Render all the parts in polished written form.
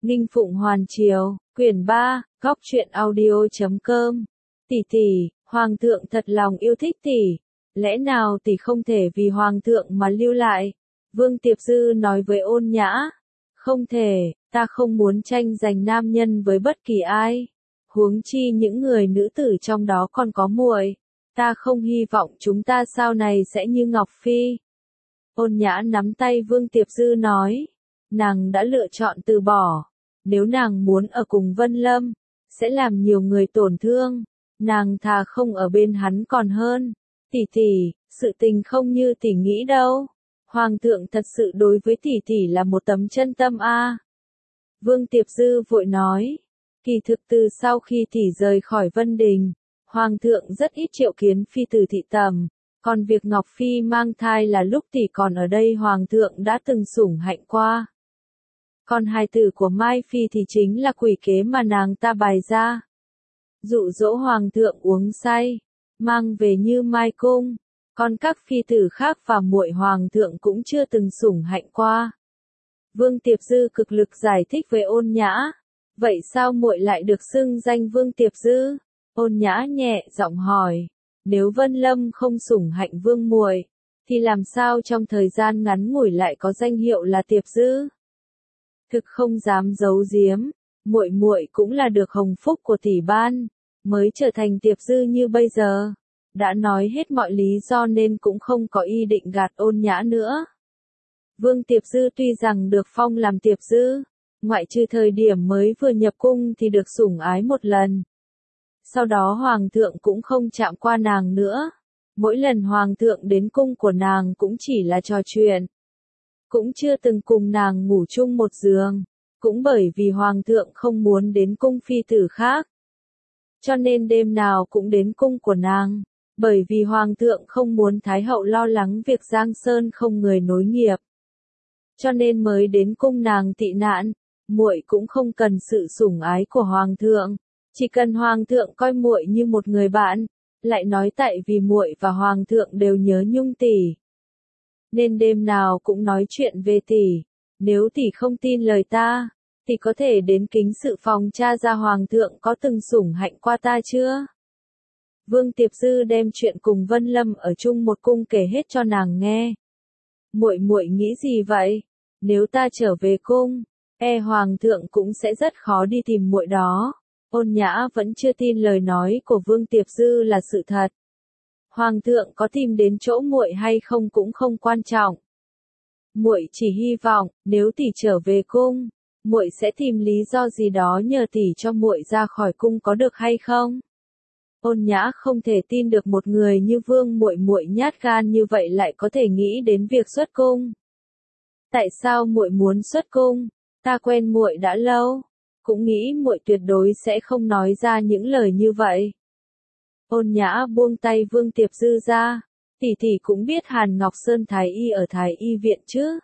Ninh Phụng Hoàn Triều, quyển 3, góc truyện audio.com. Tỷ tỷ, Hoàng thượng thật lòng yêu thích tỷ. Lẽ nào tỷ không thể vì Hoàng thượng mà lưu lại? Vương Tiệp Dư nói với Ôn Nhã. Không thể, ta không muốn tranh giành nam nhân với bất kỳ ai. Huống chi những người nữ tử trong đó còn có muội. Ta không hy vọng chúng ta sau này sẽ như Ngọc Phi. Ôn Nhã nắm tay Vương Tiệp Dư nói. Nàng đã lựa chọn từ bỏ. Nếu nàng muốn ở cùng Vân Lâm, sẽ làm nhiều người tổn thương. Nàng thà không ở bên hắn còn hơn. Tỷ tỷ, sự tình không như tỷ nghĩ đâu. Hoàng thượng thật sự đối với tỷ tỷ là một tấm chân tâm a. Vương Tiệp Dư vội nói. Kỳ thực từ sau khi tỷ rời khỏi Vân Đình, Hoàng thượng rất ít triệu kiến phi tử thị tầm. Còn việc Ngọc Phi mang thai là lúc tỷ còn ở đây Hoàng thượng đã từng sủng hạnh qua. Còn hài tử của Mai Phi thì chính là quỷ kế mà nàng ta bày ra. Dụ dỗ Hoàng thượng uống say, mang về như Mai Cung. Còn các phi tử khác và muội Hoàng thượng cũng chưa từng sủng hạnh qua. Vương Tiệp Dư cực lực giải thích với Ôn Nhã. Vậy sao muội lại được xưng danh Vương Tiệp Dư? Ôn Nhã nhẹ giọng hỏi. Nếu Vân Lâm không sủng hạnh vương muội, thì làm sao trong thời gian ngắn ngủi lại có danh hiệu là Tiệp Dư? Thực không dám giấu giếm, muội muội cũng là được hồng phúc của tỷ ban, mới trở thành Tiệp Dư như bây giờ. Đã nói hết mọi lý do nên cũng không có ý định gạt Ôn Nhã nữa. Vương Tiệp Dư tuy rằng được phong làm Tiệp Dư, ngoại trừ thời điểm mới vừa nhập cung thì được sủng ái một lần. Sau đó Hoàng thượng cũng không chạm qua nàng nữa. Mỗi lần Hoàng thượng đến cung của nàng cũng chỉ là trò chuyện. Cũng chưa từng cùng nàng ngủ chung một giường. Cũng bởi vì Hoàng thượng không muốn đến cung phi tử khác. Cho nên đêm nào cũng đến cung của nàng. Bởi vì Hoàng thượng không muốn Thái hậu lo lắng việc Giang Sơn không người nối nghiệp. Cho nên mới đến cung nàng tị nạn. Muội cũng không cần sự sủng ái của Hoàng thượng. Chỉ cần Hoàng thượng coi muội như một người bạn, lại nói tại vì muội và Hoàng thượng đều nhớ nhung tỷ, nên đêm nào cũng nói chuyện về tỷ. Nếu tỷ không tin lời ta, tỷ có thể đến kính sự phòng tra ra Hoàng thượng có từng sủng hạnh qua ta chưa? Vương Tiệp Dư đem chuyện cùng Vân Lâm ở chung một cung kể hết cho nàng nghe. Muội muội nghĩ gì vậy? Nếu ta trở về cung, Hoàng thượng cũng sẽ rất khó đi tìm muội đó. Ôn Nhã vẫn chưa tin lời nói của Vương Tiệp Dư là sự thật. Hoàng thượng có tìm đến chỗ muội hay không cũng không quan trọng. Muội chỉ hy vọng, nếu tỷ trở về cung, muội sẽ tìm lý do gì đó nhờ tỷ cho muội ra khỏi cung có được hay không? Ôn Nhã không thể tin được một người như Vương muội muội nhát gan như vậy lại có thể nghĩ đến việc xuất cung. Tại sao muội muốn xuất cung? Ta quen muội đã lâu, cũng nghĩ muội tuyệt đối sẽ không nói ra những lời như vậy. Ôn Nhã buông tay Vương Tiệp Dư ra. Tỷ tỷ cũng biết Hàn Ngọc Sơn thái y ở Thái y viện chứ?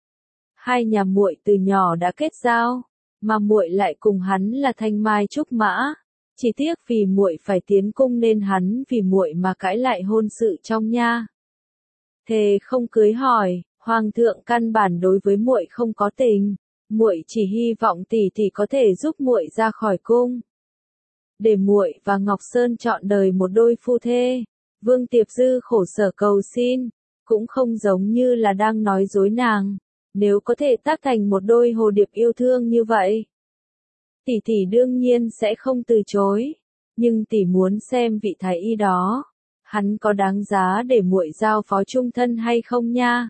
Hai nhà muội từ nhỏ đã kết giao, mà muội lại cùng hắn là thanh mai trúc mã. Chỉ tiếc vì muội phải tiến cung nên hắn vì muội mà cãi lại hôn sự trong nha. Thề không cưới hỏi, Hoàng thượng căn bản đối với muội không có tình. Muội chỉ hy vọng tỷ tỷ có thể giúp muội ra khỏi cung, để muội và Ngọc Sơn chọn đời một đôi phu thê. Vương Tiệp Dư khổ sở cầu xin, cũng không giống như là đang nói dối nàng. Nếu có thể tác thành một đôi hồ điệp yêu thương như vậy, tỷ tỷ đương nhiên sẽ không từ chối. Nhưng tỷ muốn xem vị thái y đó, hắn có đáng giá để muội giao phó chung thân hay không nha.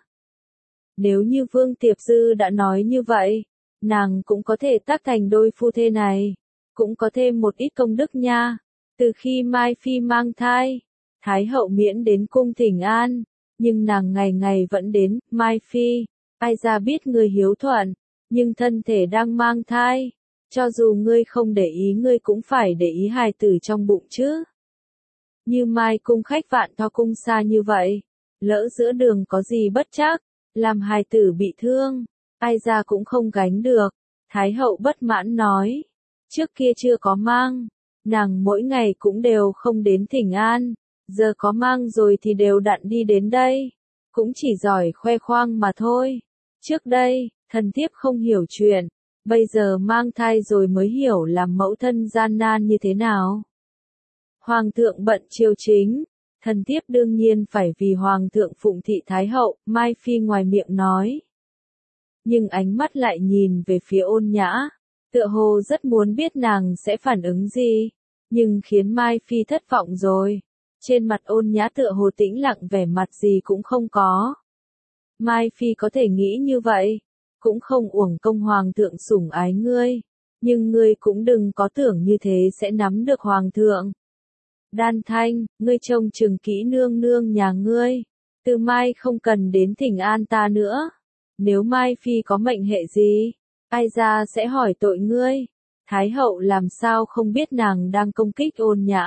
Nếu như Vương Tiệp Dư đã nói như vậy, nàng cũng có thể tác thành đôi phu thê này, cũng có thêm một ít công đức nha. Từ khi Mai Phi mang thai, Thái hậu miễn đến cung thỉnh an, nhưng nàng ngày ngày vẫn đến. Mai Phi, ai ra biết ngươi hiếu thuận, nhưng thân thể đang mang thai, cho dù ngươi không để ý ngươi cũng phải để ý hài tử trong bụng chứ. Như Mai cung khách Vạn Tho cung xa như vậy, lỡ giữa đường có gì bất trắc, làm hài tử bị thương, ai ra cũng không gánh được. Thái hậu bất mãn nói, trước kia chưa có mang, nàng mỗi ngày cũng đều không đến thỉnh an, giờ có mang rồi thì đều đặn đi đến đây, cũng chỉ giỏi khoe khoang mà thôi. Trước đây, thần thiếp không hiểu chuyện, Bây giờ mang thai rồi mới hiểu làm mẫu thân gian nan như thế nào. Hoàng thượng bận triều chính, thần thiếp đương nhiên phải vì Hoàng thượng phụng thị Thái hậu, Mai Phi ngoài miệng nói. Nhưng ánh mắt lại nhìn về phía Ôn Nhã, tựa hồ rất muốn biết nàng sẽ phản ứng gì, nhưng khiến Mai Phi thất vọng rồi. Trên mặt Ôn Nhã tựa hồ tĩnh lặng, vẻ mặt gì cũng không có. Mai Phi có thể nghĩ như vậy, cũng không uổng công Hoàng thượng sủng ái ngươi, nhưng ngươi cũng đừng có tưởng như thế sẽ nắm được Hoàng thượng. Đan Thanh, ngươi trông chừng kỹ nương nương nhà ngươi, từ mai không cần đến thỉnh an ta nữa. Nếu Mai Phi có mệnh hệ gì, ai ra sẽ hỏi tội ngươi. Thái hậu làm sao không biết nàng đang công kích Ôn Nhã.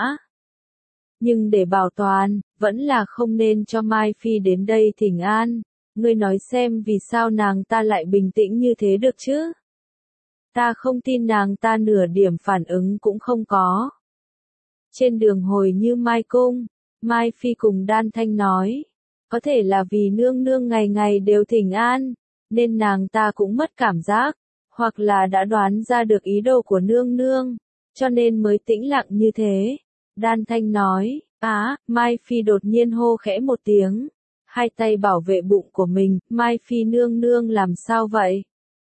Nhưng để bảo toàn, vẫn là không nên cho Mai Phi đến đây thỉnh an. Ngươi nói xem vì sao nàng ta lại bình tĩnh như thế được chứ? Ta không tin nàng ta nửa điểm phản ứng cũng không có. Trên đường hồi Như Mai cung, Mai Phi cùng Đan Thanh nói, có thể là vì nương nương ngày ngày đều thỉnh an, nên nàng ta cũng mất cảm giác, hoặc là đã đoán ra được ý đồ của nương nương, cho nên mới tĩnh lặng như thế. Đan Thanh nói, Mai Phi đột nhiên hô khẽ một tiếng, hai tay bảo vệ bụng của mình, Mai Phi nương nương làm sao vậy?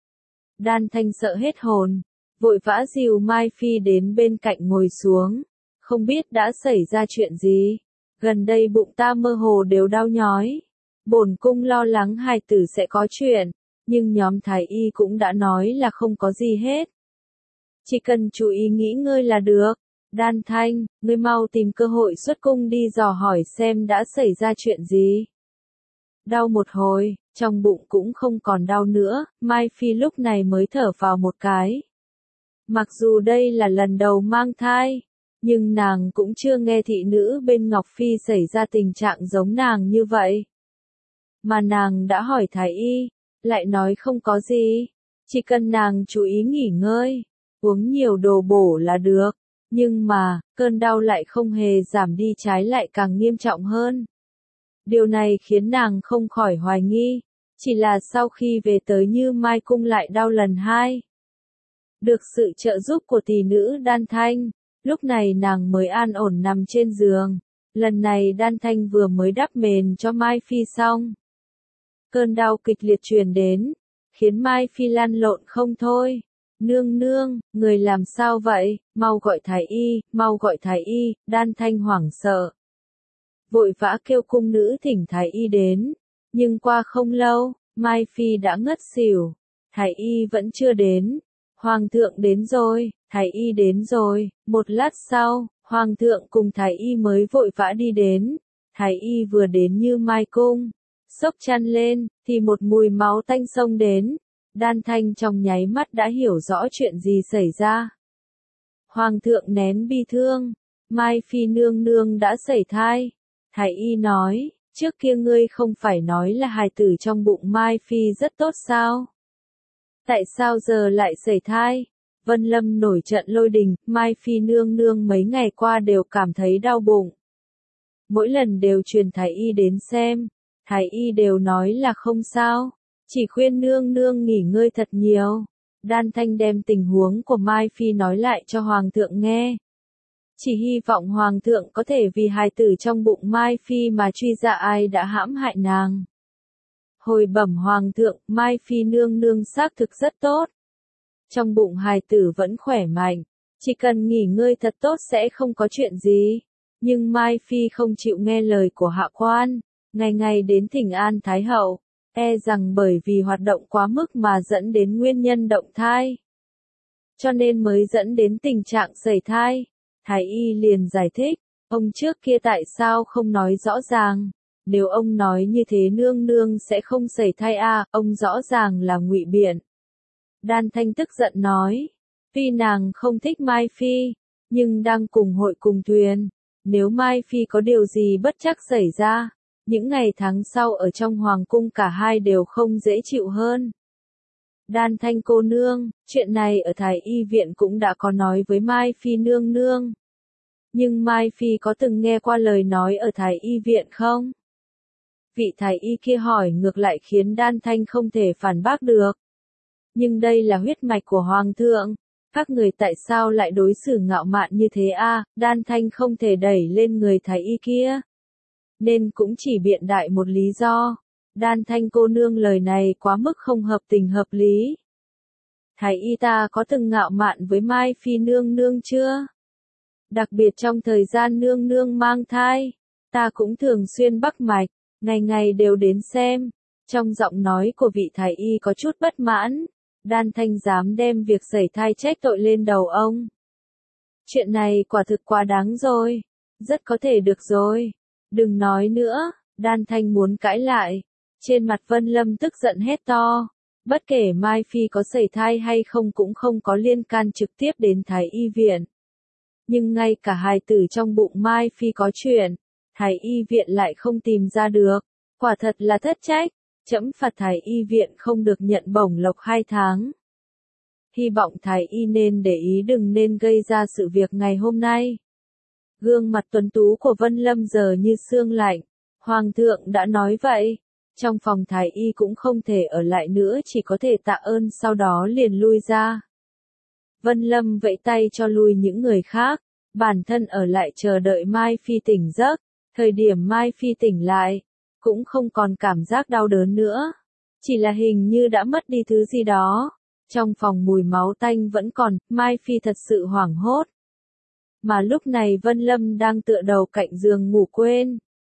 Đan Thanh sợ hết hồn, vội vã dìu Mai Phi đến bên cạnh ngồi xuống, không biết đã xảy ra chuyện gì. Gần đây bụng ta mơ hồ đều đau nhói. Bổn cung lo lắng hài tử sẽ có chuyện, nhưng nhóm thái y cũng đã nói là không có gì hết. Chỉ cần chú ý nghỉ ngơi là được. Đan Thanh, ngươi mau tìm cơ hội xuất cung đi dò hỏi xem đã xảy ra chuyện gì. Đau một hồi, trong bụng cũng không còn đau nữa, Mai Phi lúc này mới thở vào một cái. Mặc dù đây là lần đầu mang thai, nhưng nàng cũng chưa nghe thị nữ bên Ngọc Phi xảy ra tình trạng giống nàng như vậy. Mà nàng đã hỏi thái y, lại nói không có gì, chỉ cần nàng chú ý nghỉ ngơi, uống nhiều đồ bổ là được. Nhưng mà, cơn đau lại không hề giảm đi, trái lại càng nghiêm trọng hơn. Điều này khiến nàng không khỏi hoài nghi, chỉ là sau khi về tới Như Mai cung lại đau lần hai. Được sự trợ giúp của tỷ nữ Đan Thanh, lúc này nàng mới an ổn nằm trên giường. Lần này Đan Thanh vừa mới đắp mền cho Mai Phi xong. Cơn đau kịch liệt truyền đến, khiến Mai Phi lăn lộn không thôi. Nương nương, người làm sao vậy, mau gọi thái y, mau gọi thái y. Đan Thanh hoảng sợ, vội vã kêu cung nữ thỉnh thái y đến, nhưng qua không lâu, Mai Phi đã ngất xỉu, thái y vẫn chưa đến. Hoàng thượng đến rồi, thái y đến rồi. Một lát sau, Hoàng thượng cùng thái y mới vội vã đi đến. Thái y vừa đến Như Mai cung, xốc chăn lên, thì một mùi máu tanh xông đến. Đan Thanh trong nháy mắt đã hiểu rõ chuyện gì xảy ra. Hoàng thượng nén bi thương, Mai Phi nương nương đã sẩy thai. Thái y nói, trước kia ngươi không phải nói là hài tử trong bụng Mai Phi rất tốt sao? Tại sao giờ lại sẩy thai? Vân Lâm nổi trận lôi đình, Mai Phi nương nương mấy ngày qua đều cảm thấy đau bụng. Mỗi lần đều truyền thái y đến xem, thái y đều nói là không sao. Chỉ khuyên nương nương nghỉ ngơi thật nhiều. Đan Thanh đem tình huống của Mai Phi nói lại cho Hoàng thượng nghe. Chỉ hy vọng Hoàng thượng có thể vì hài tử trong bụng Mai Phi mà truy ra ai đã hãm hại nàng. Hồi bẩm Hoàng thượng, Mai Phi nương nương xác thực rất tốt. Trong bụng hài tử vẫn khỏe mạnh, chỉ cần nghỉ ngơi thật tốt sẽ không có chuyện gì. Nhưng Mai Phi không chịu nghe lời của hạ quan, ngày ngày đến thỉnh an Thái hậu. E rằng bởi vì hoạt động quá mức mà dẫn đến nguyên nhân động thai. Cho nên mới dẫn đến tình trạng sẩy thai. Thái y liền giải thích, ông trước kia tại sao không nói rõ ràng. Nếu ông nói như thế nương nương sẽ không sẩy thai ông rõ ràng là ngụy biện. Đan Thanh tức giận nói, tuy nàng không thích Mai Phi, nhưng đang cùng hội cùng thuyền. Nếu Mai Phi có điều gì bất trắc xảy ra, những ngày tháng sau ở trong hoàng cung cả hai đều không dễ chịu hơn. Đan Thanh cô nương, chuyện này ở Thái y viện cũng đã có nói với Mai Phi nương nương. Nhưng Mai Phi có từng nghe qua lời nói ở Thái y viện không? Vị Thái y kia hỏi ngược lại khiến Đan Thanh không thể phản bác được. Nhưng đây là huyết mạch của Hoàng thượng. Các người tại sao lại đối xử ngạo mạn như thế a? Đan Thanh không thể đẩy lên người thái y kia. Nên cũng chỉ biện đại một lý do. Đan Thanh cô nương lời này quá mức không hợp tình hợp lý. Thái y ta có từng ngạo mạn với Mai Phi nương nương chưa? Đặc biệt trong thời gian nương nương mang thai, ta cũng thường xuyên bắc mạch, ngày ngày đều đến xem. Trong giọng nói của vị thái y có chút bất mãn, Đan Thanh dám đem việc sẩy thai trách tội lên đầu ông. Chuyện này quả thực quá đáng rồi, rất có thể được rồi. Đừng nói nữa, Đan Thanh muốn cãi lại. Trên mặt Vân Lâm tức giận hét to. Bất kể Mai Phi có sẩy thai hay không cũng không có liên can trực tiếp đến Thái y viện. Nhưng ngay cả hài tử trong bụng Mai Phi có chuyện, Thái y viện lại không tìm ra được. Quả thật là thất trách, trẫm phạt Thái y viện không được nhận bổng lộc 2 tháng. Hy vọng Thái y nên để ý đừng nên gây ra sự việc ngày hôm nay. Gương mặt tuấn tú của Vân Lâm giờ như sương lạnh. Hoàng thượng đã nói vậy. Trong phòng thái y cũng không thể ở lại nữa, chỉ có thể tạ ơn sau đó liền lui ra. Vân Lâm vẫy tay cho lui những người khác, bản thân ở lại chờ đợi Mai Phi tỉnh giấc. Thời điểm Mai Phi tỉnh lại, cũng không còn cảm giác đau đớn nữa. Chỉ là hình như đã mất đi thứ gì đó. Trong phòng mùi máu tanh vẫn còn, Mai Phi thật sự hoảng hốt. Mà lúc này Vân Lâm đang tựa đầu cạnh giường ngủ quên.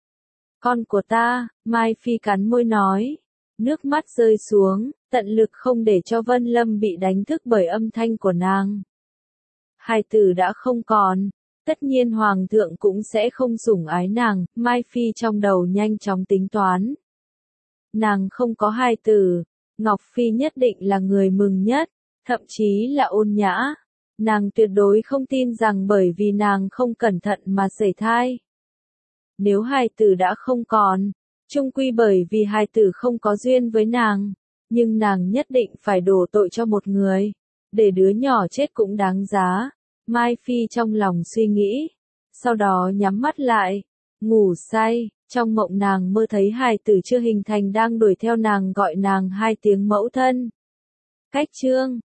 Con của ta, Mai Phi cắn môi nói. Nước mắt rơi xuống, tận lực không để cho Vân Lâm bị đánh thức bởi âm thanh của nàng. Hài tử đã không còn, tất nhiên Hoàng thượng cũng sẽ không sủng ái nàng, Mai Phi trong đầu nhanh chóng tính toán. Nàng không có hài tử, Ngọc Phi nhất định là người mừng nhất, thậm chí là Ôn Nhã. Nàng tuyệt đối không tin rằng bởi vì nàng không cẩn thận mà sẩy thai. Nếu hài tử đã không còn, chung quy bởi vì hài tử không có duyên với nàng, nhưng nàng nhất định phải đổ tội cho một người, để đứa nhỏ chết cũng đáng giá. Mai Phi trong lòng suy nghĩ, sau đó nhắm mắt lại, ngủ say, trong mộng nàng mơ thấy hài tử chưa hình thành đang đuổi theo nàng gọi nàng 2 tiếng mẫu thân. Cách chương